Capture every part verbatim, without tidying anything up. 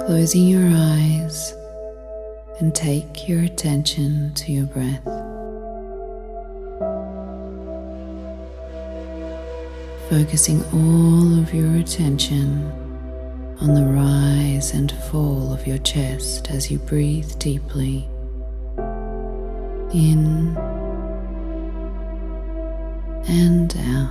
Closing your eyes and take your attention to your breath. Focusing all of your attention on the rise and fall of your chest as you breathe deeply in and out.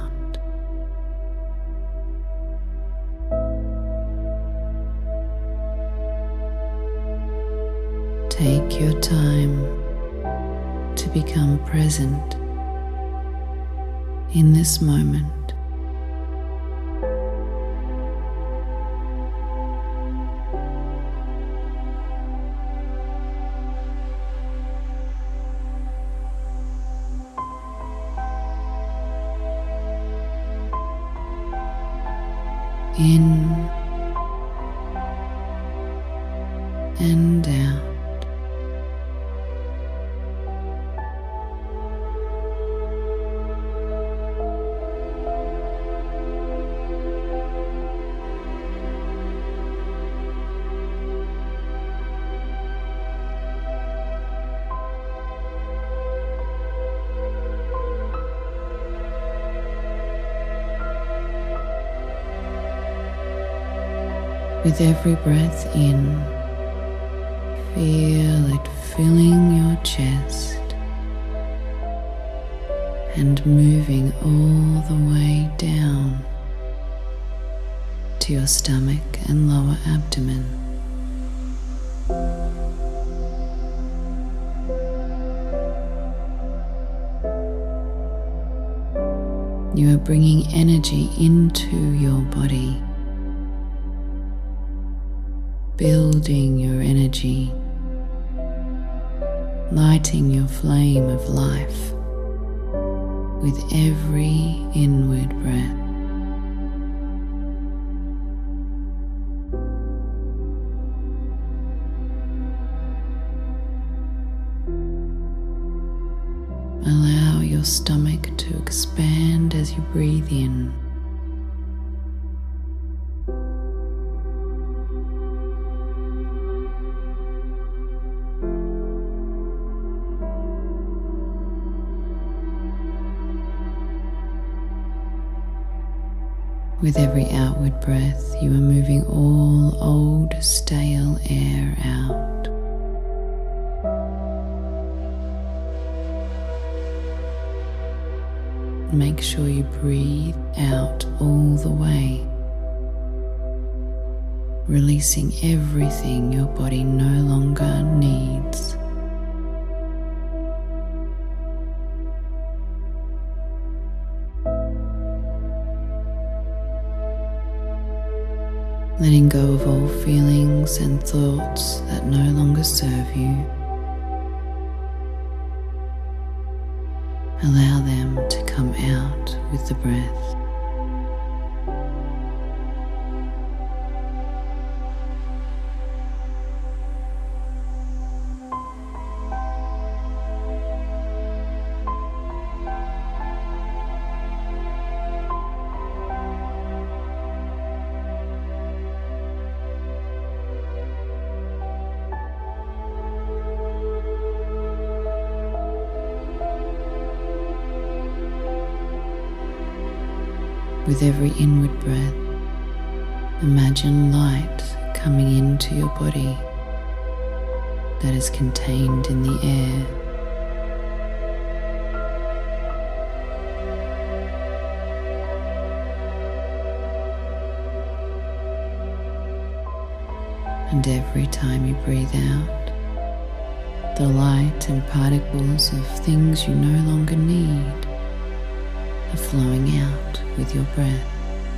Take your time to become present in this moment. In and out. With every breath in, feel it filling your chest and moving all the way down to your stomach and lower abdomen. You are bringing energy into your body, building your energy, lighting your flame of life with every inward breath. Allow your stomach to expand as you breathe in. With every outward breath, you are moving all old, stale air out. Make sure you breathe out all the way, releasing everything your body no longer needs. Letting go of all feelings and thoughts that no longer serve you. Allow them to come out with the breath. With every inward breath, imagine light coming into your body that is contained in the air. And every time you breathe out, the light and particles of things you no longer need are flowing out with your breath.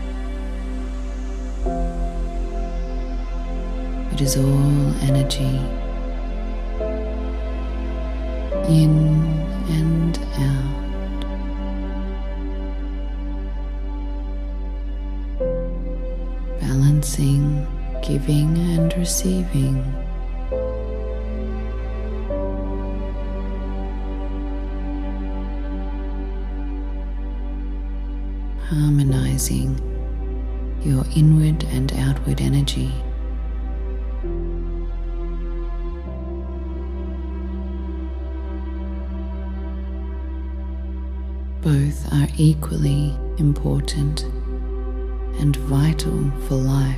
It is all energy, in and out. Balancing, giving and receiving. Harmonizing your inward and outward energy. Both are equally important and vital for life.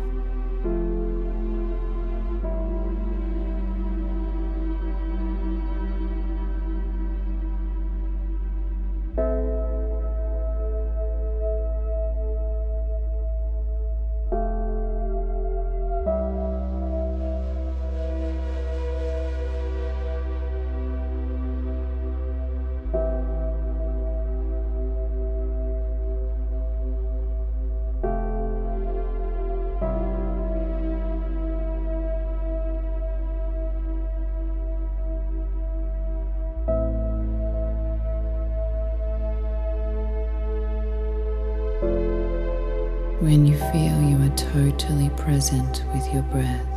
When you feel you are totally present with your breath,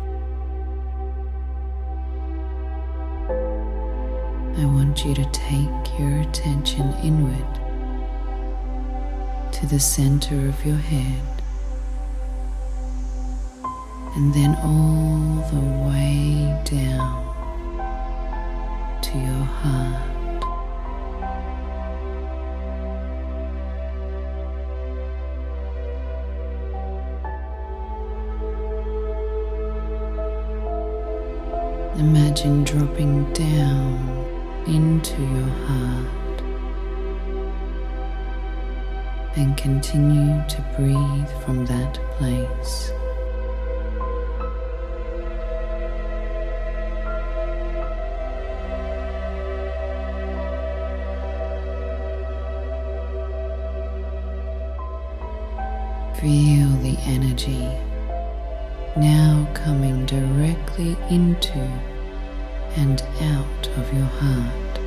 I want you to take your attention inward to the center of your head and then all the way down to your heart. Imagine dropping down into your heart and continue to breathe from that place. Feel the energy now coming directly into and out of your heart.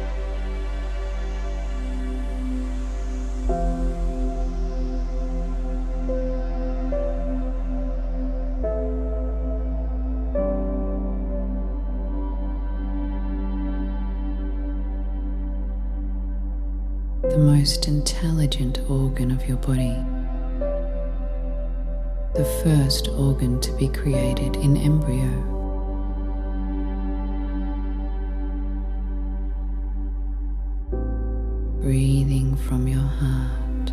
The most intelligent organ of your body. The first organ to be created in embryo. Breathing from your heart.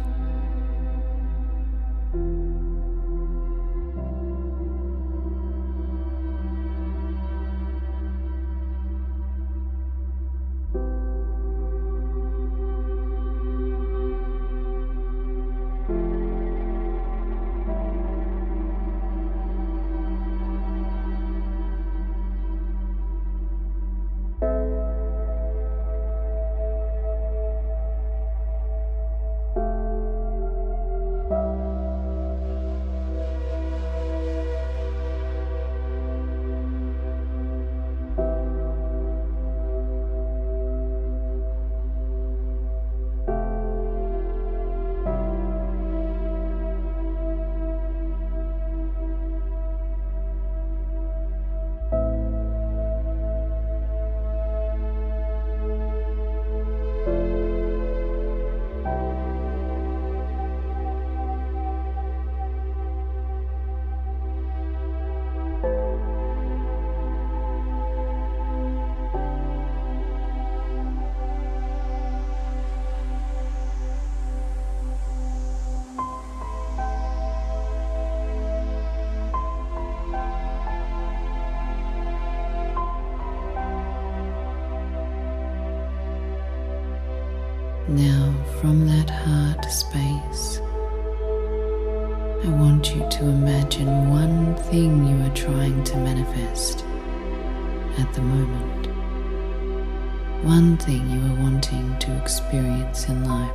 Now, from that heart space, I want you to imagine one thing you are trying to manifest at the moment. One thing you are wanting to experience in life.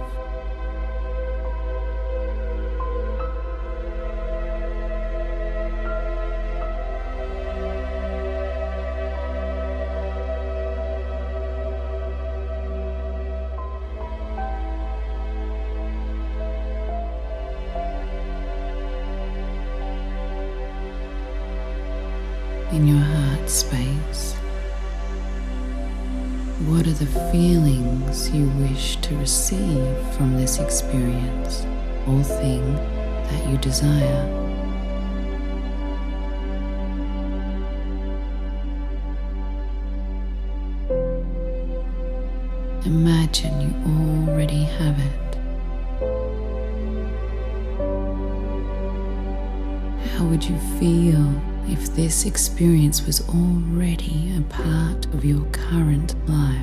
In your heart space, what are the feelings you wish to receive from this experience or thing that you desire? Imagine you already have it. How would you feel if this experience was already a part of your current life?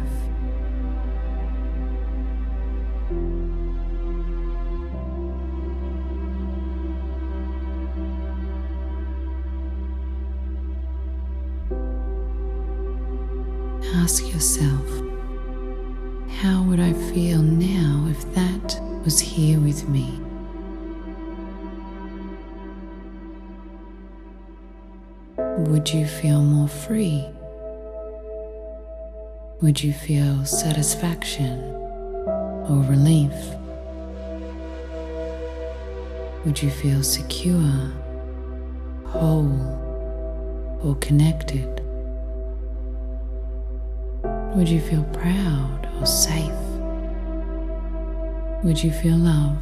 Ask yourself, how would I feel now if that was here with me? Would you feel more free? Would you feel satisfaction or relief? Would you feel secure, whole, or connected? Would you feel proud or safe? Would you feel loved?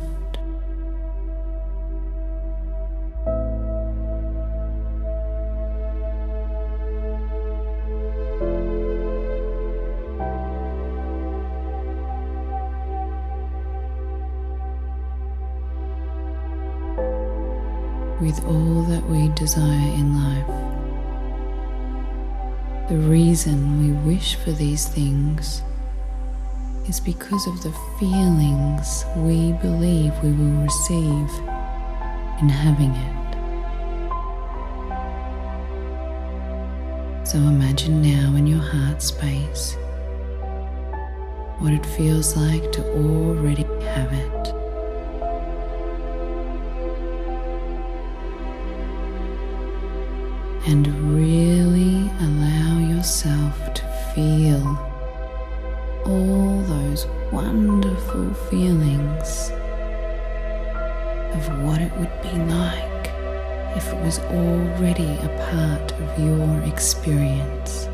With all that we desire in life, the reason we wish for these things is because of the feelings we believe we will receive in having it. So imagine now in your heart space what it feels like to already have it. And really allow yourself to feel all those wonderful feelings of what it would be like if it was already a part of your experience.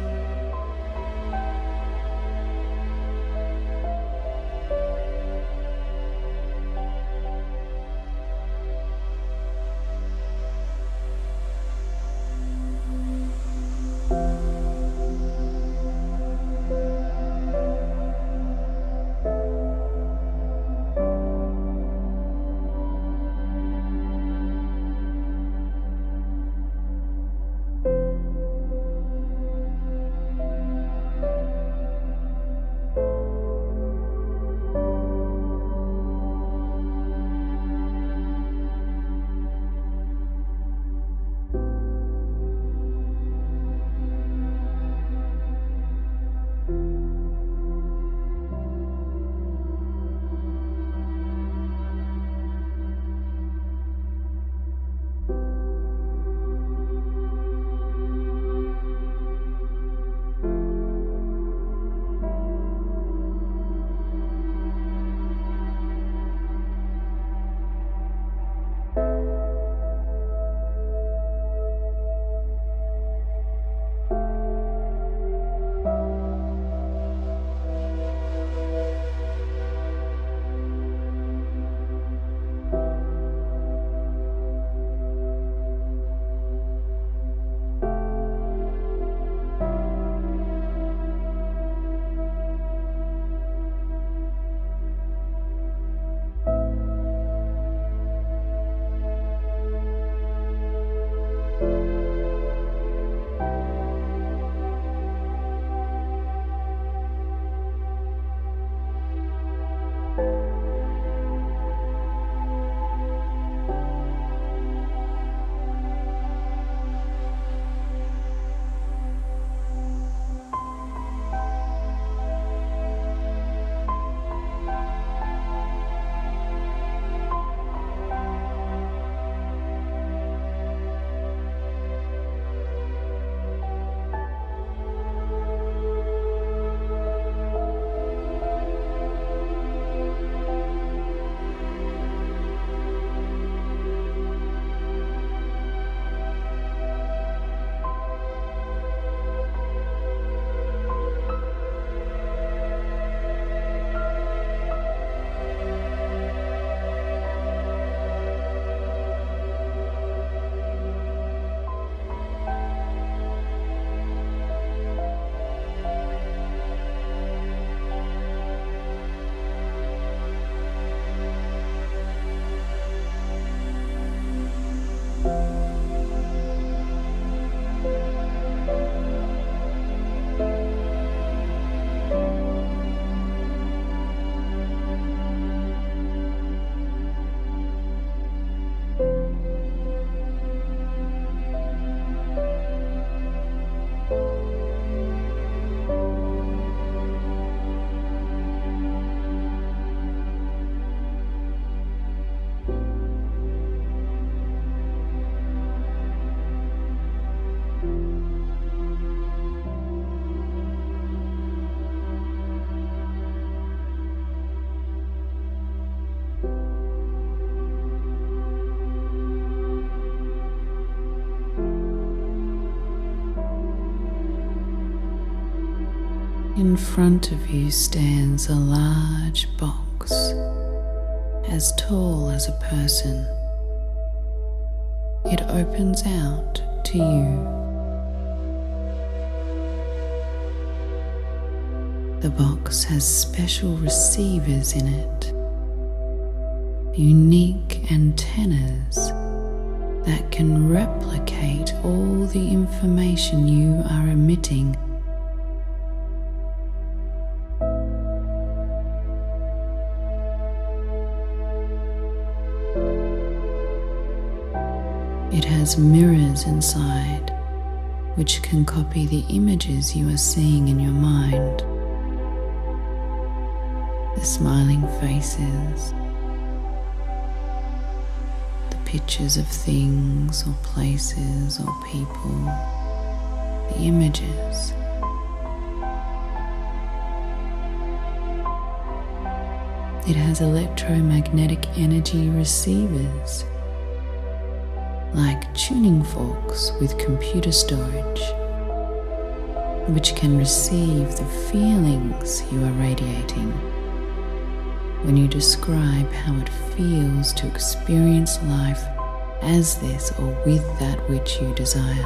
In front of you stands a large box as tall as a person. It opens out to you. The box has special receivers in it, unique antennas that can replicate all the information you are emitting. It has mirrors inside which can copy the images you are seeing in your mind. The smiling faces, the pictures of things or places or people, the images. It has electromagnetic energy receivers, like tuning forks with computer storage, which can receive the feelings you are radiating when you describe how it feels to experience life as this or with that which you desire.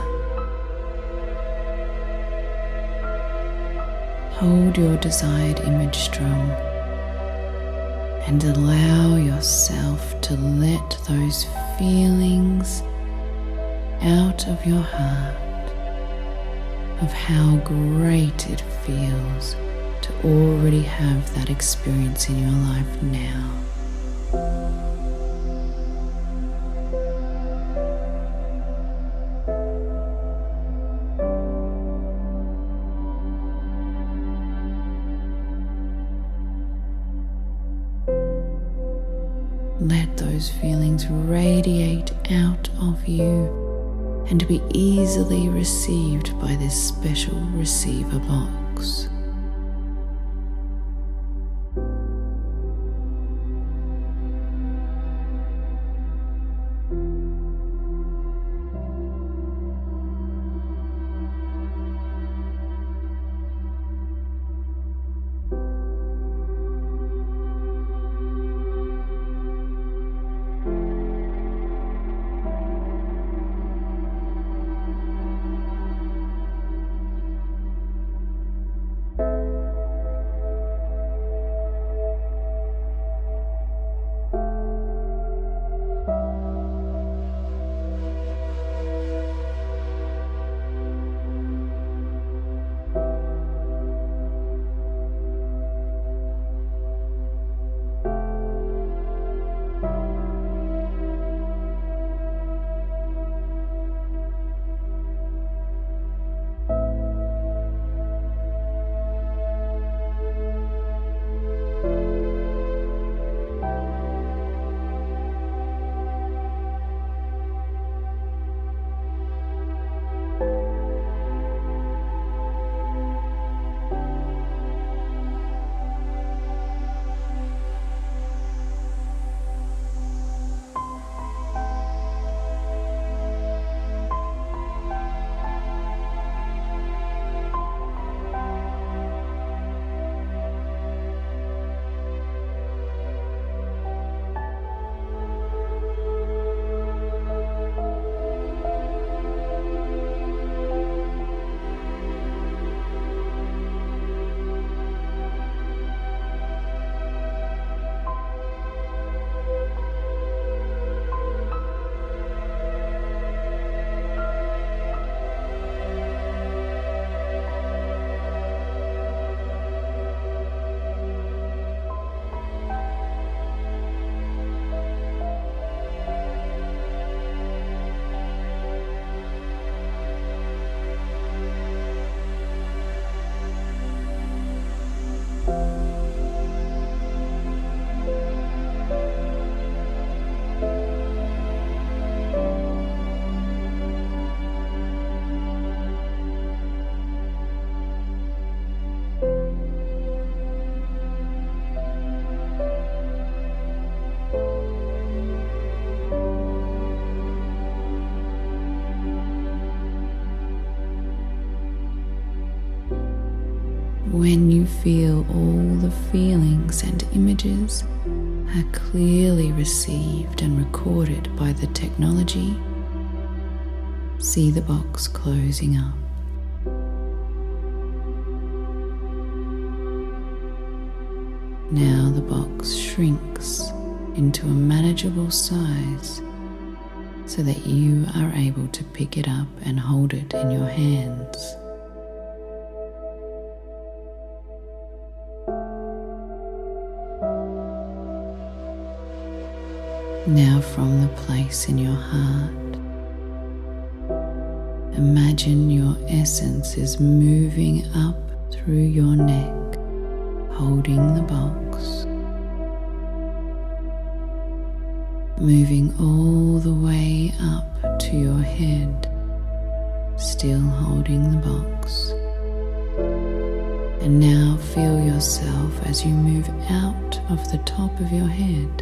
Hold your desired image strong and allow yourself to let those feelings out of your heart of how great it feels to already have that experience in your life now. Let those feelings radiate out of you and be easily received by this special receiver box. When you feel all the feelings and images are clearly received and recorded by the technology, see the box closing up. Now the box shrinks into a manageable size so that you are able to pick it up and hold it in your hands. Now from the place in your heart, imagine your essence is moving up through your neck, holding the box, moving all the way up to your head, still holding the box. And now feel yourself as you move out of the top of your head,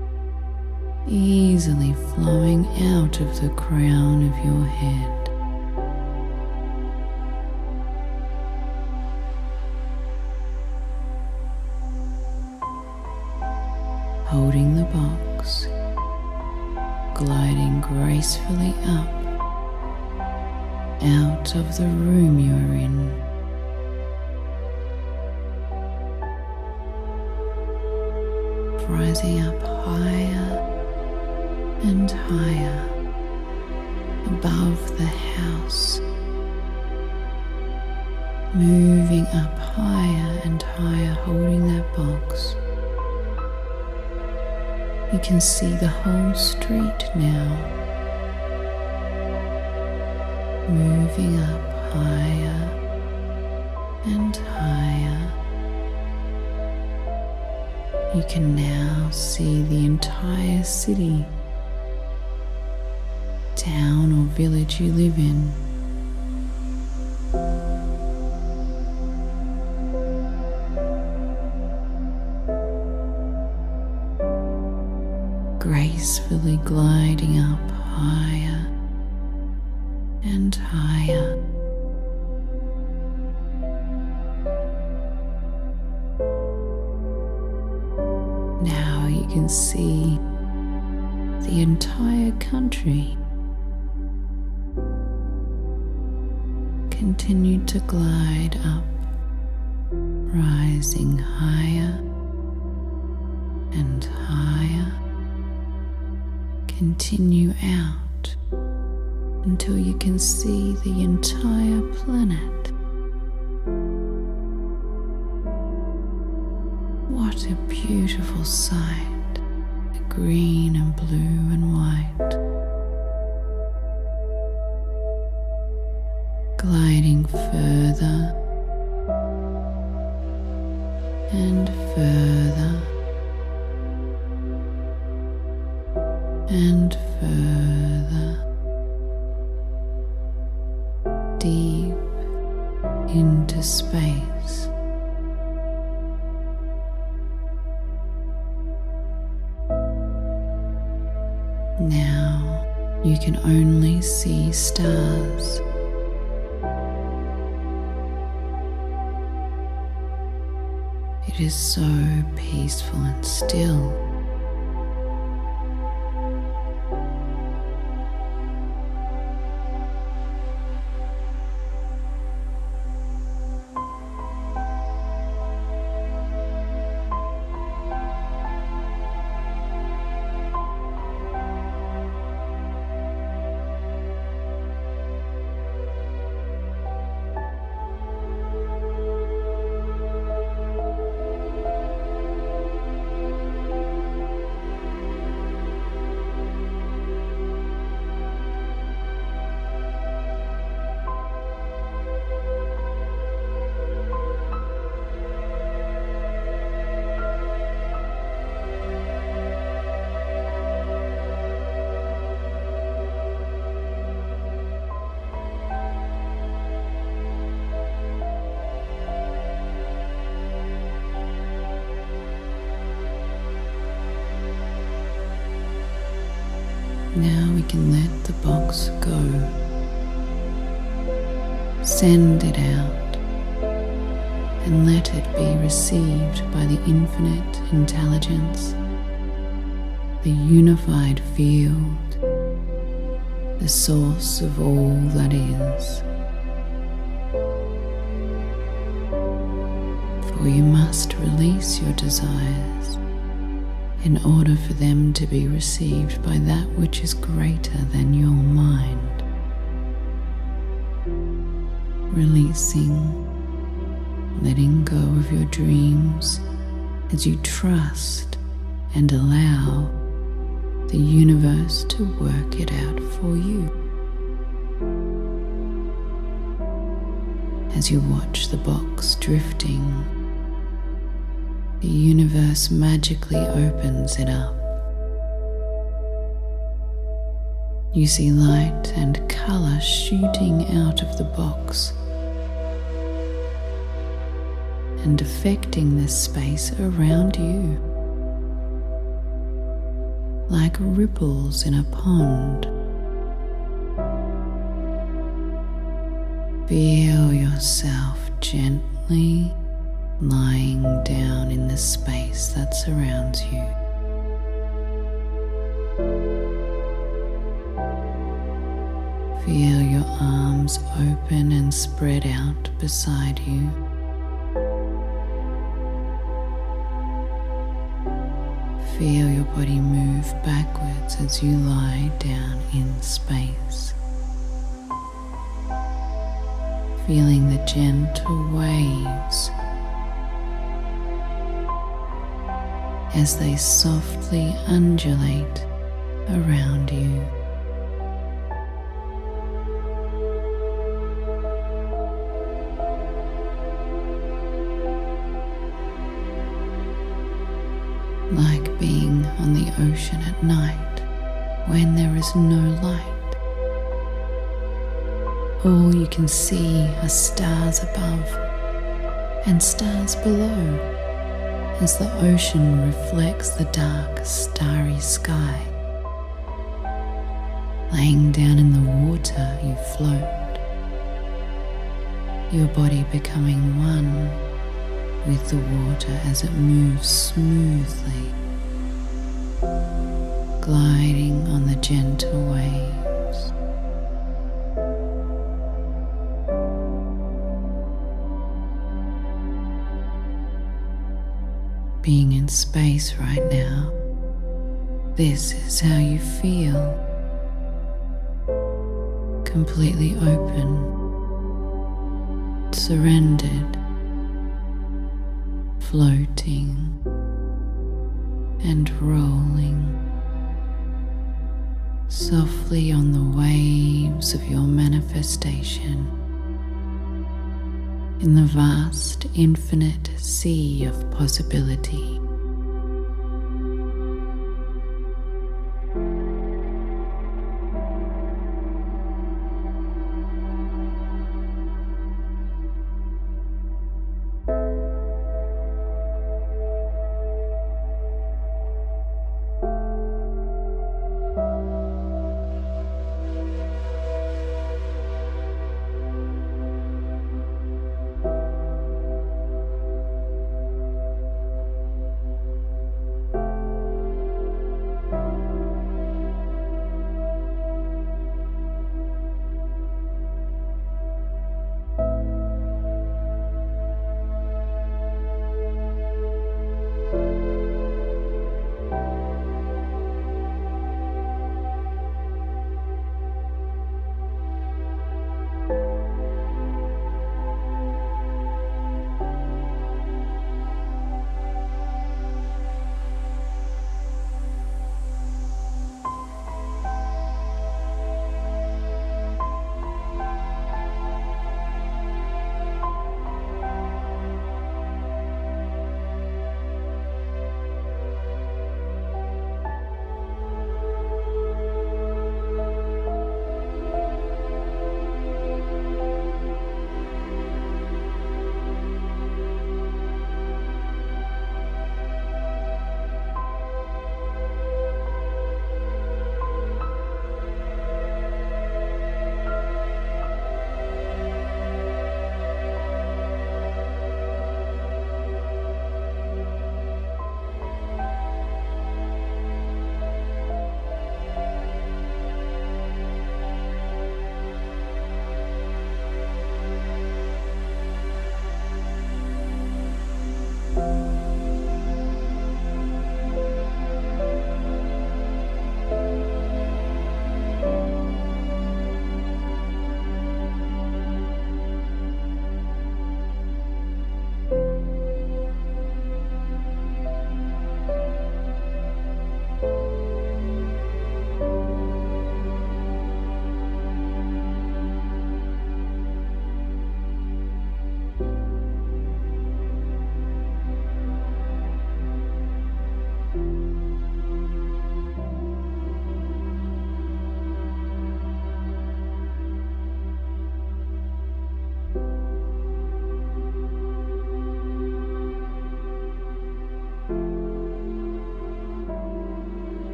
easily flowing out of the crown of your head. Holding the box, gliding gracefully up, out of the room you are in. Rising up higher and higher above the house, moving up higher and higher, holding that box. You can see the whole street now, moving up higher and higher. You can now see the entire city, town or village you live in. Gracefully gliding up higher and higher. Now you can see the entire country. Continue to glide up, rising higher and higher. Continue out until you can see the entire planet. What a beautiful sight, the green and blue and white. Gliding further and further and further, deep into space. Now you can only see stars. It is so peaceful and still. Now we can let the box go. Send it out and let it be received by the infinite intelligence, the unified field, the source of all that is. For you must release your desires in order for them to be received by that which is greater than your mind. Releasing, letting go of your dreams as you trust and allow the universe to work it out for you. As you watch the box drifting, the universe magically opens it up. You see light and color shooting out of the box and affecting the space around you, like ripples in a pond. Feel yourself gently lying down in the space that surrounds you. Feel your arms open and spread out beside you. Feel your body move backwards as you lie down in space. Feeling the gentle waves as they softly undulate around you. Like being on the ocean at night when there is no light. All you can see are stars above and stars below as the ocean reflects the dark, starry sky. Laying down in the water, you float, your body becoming one with the water as it moves smoothly, gliding on the gentle waves. Being in space right now, this is how you feel. Completely open, surrendered, floating and rolling softly on the waves of your manifestation in the vast, infinite sea of possibility.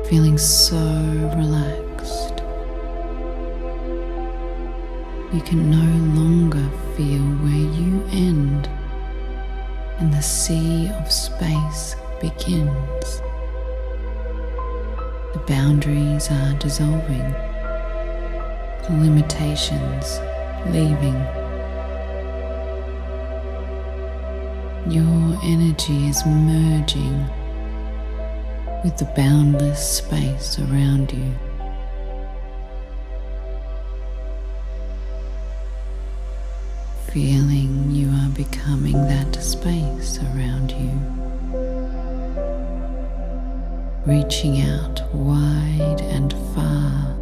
feeling so relaxed. You can no longer feel where you end and the sea of space begins. The boundaries are dissolving, the limitations leaving. Your energy is merging with the boundless space around you. Feeling you are becoming that space around you, reaching out wide and far,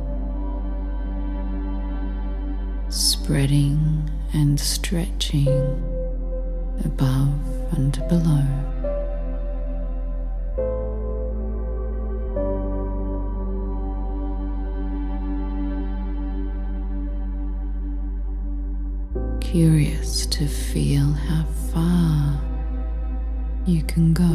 spreading and stretching above and below. Curious to feel how far you can go.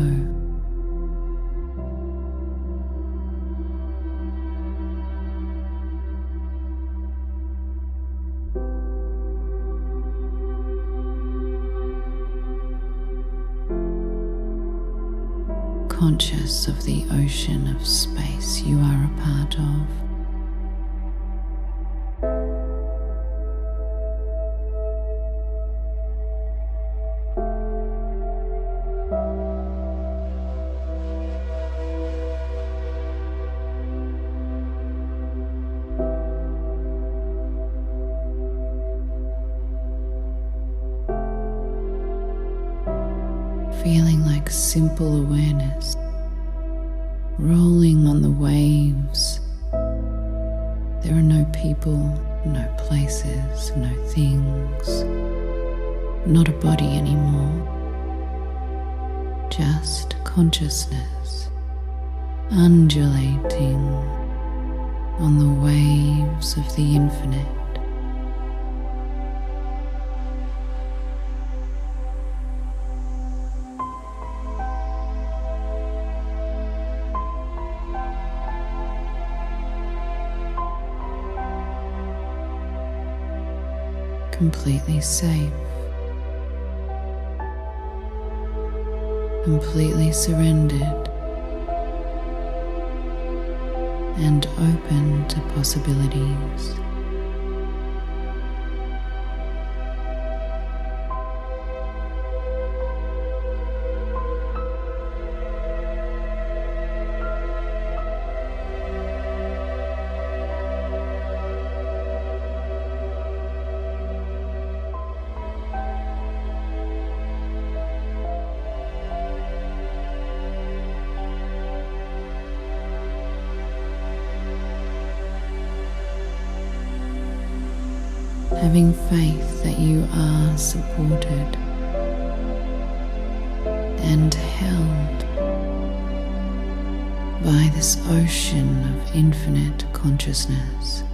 Conscious of the ocean of space you are a part of. Feeling like simple awareness, rolling on the waves. There are no people, no places, no things, not a body anymore, just consciousness undulating on the waves of the infinite. Completely safe, completely surrendered, and open to possibilities. Having faith that you are supported and held by this ocean of infinite consciousness.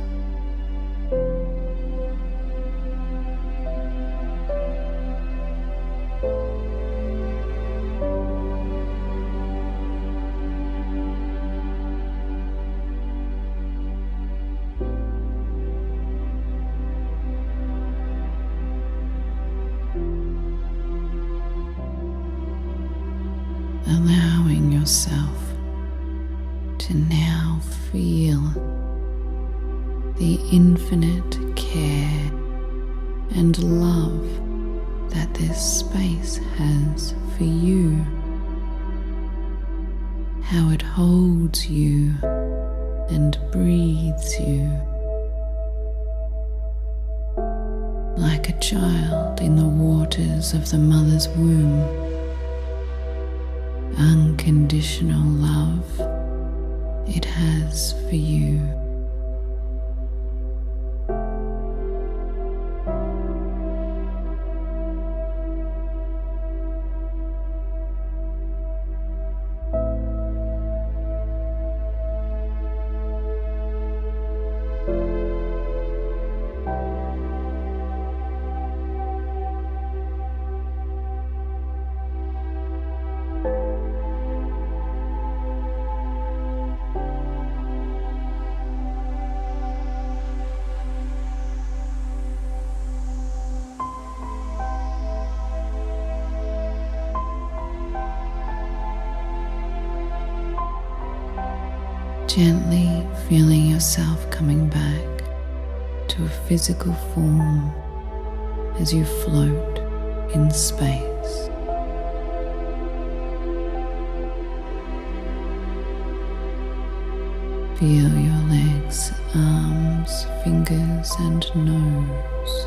Allowing yourself to now feel the infinite care and love that this space has for you, how it holds you and breathes you like a child in the waters of the mother's womb. Unconditional love it has for you. Gently feeling yourself coming back to a physical form as you float in space. Feel your legs, arms, fingers, and nose.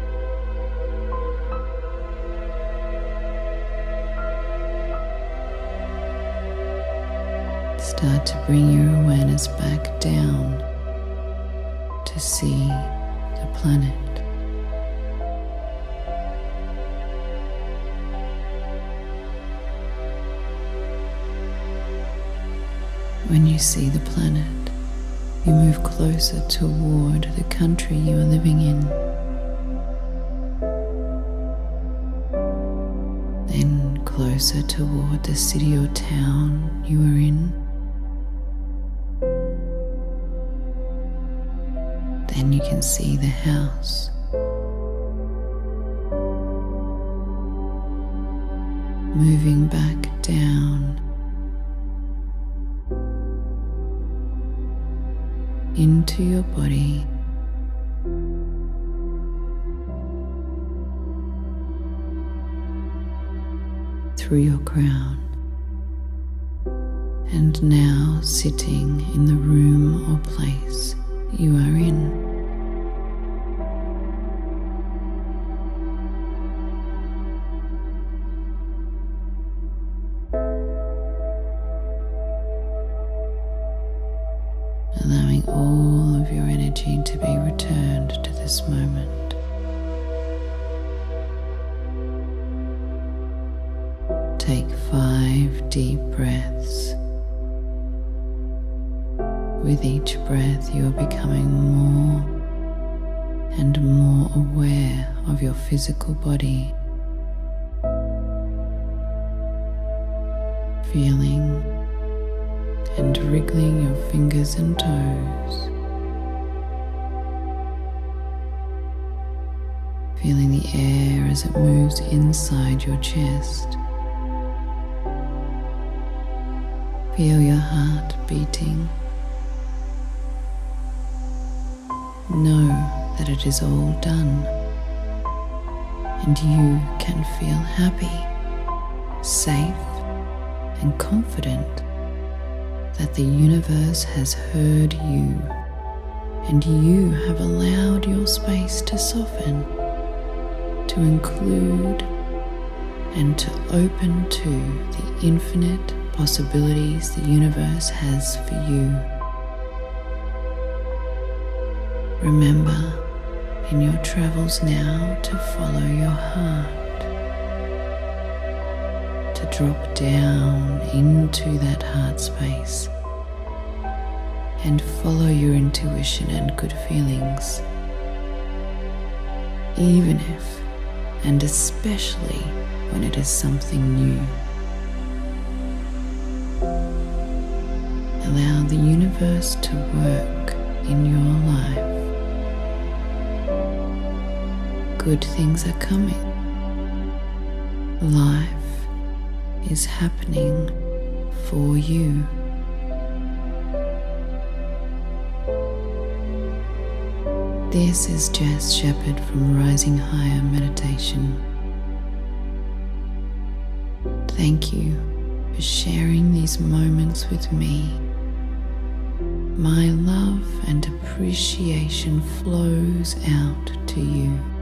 Start to bring your awareness back down to see the planet. When you see the planet, you move closer toward the country you are living in. Then closer toward the city or town you are in. Then you can see the house. Moving back down into your body, through your crown, and now sitting in the room or place you are in. Allowing all of your energy to be returned to this moment. Take five deep breaths. With each breath, you are becoming more and more aware of your physical body, feeling and wriggling your fingers and toes, feeling the air as it moves inside your chest. Feel your heart beating. Know that it is all done, and you can feel happy, safe, and confident that the universe has heard you, and you have allowed your space to soften, to include, and to open to the infinite possibilities the universe has for you. Remember in your travels now to follow your heart, to drop down into that heart space and follow your intuition and good feelings, even if and especially when it is something new. Allow the universe to work in your life. Good things are coming. Life is happening for you. This is Jess Shepherd from Rising Higher Meditation. Thank you for sharing these moments with me. My love and appreciation flows out to you.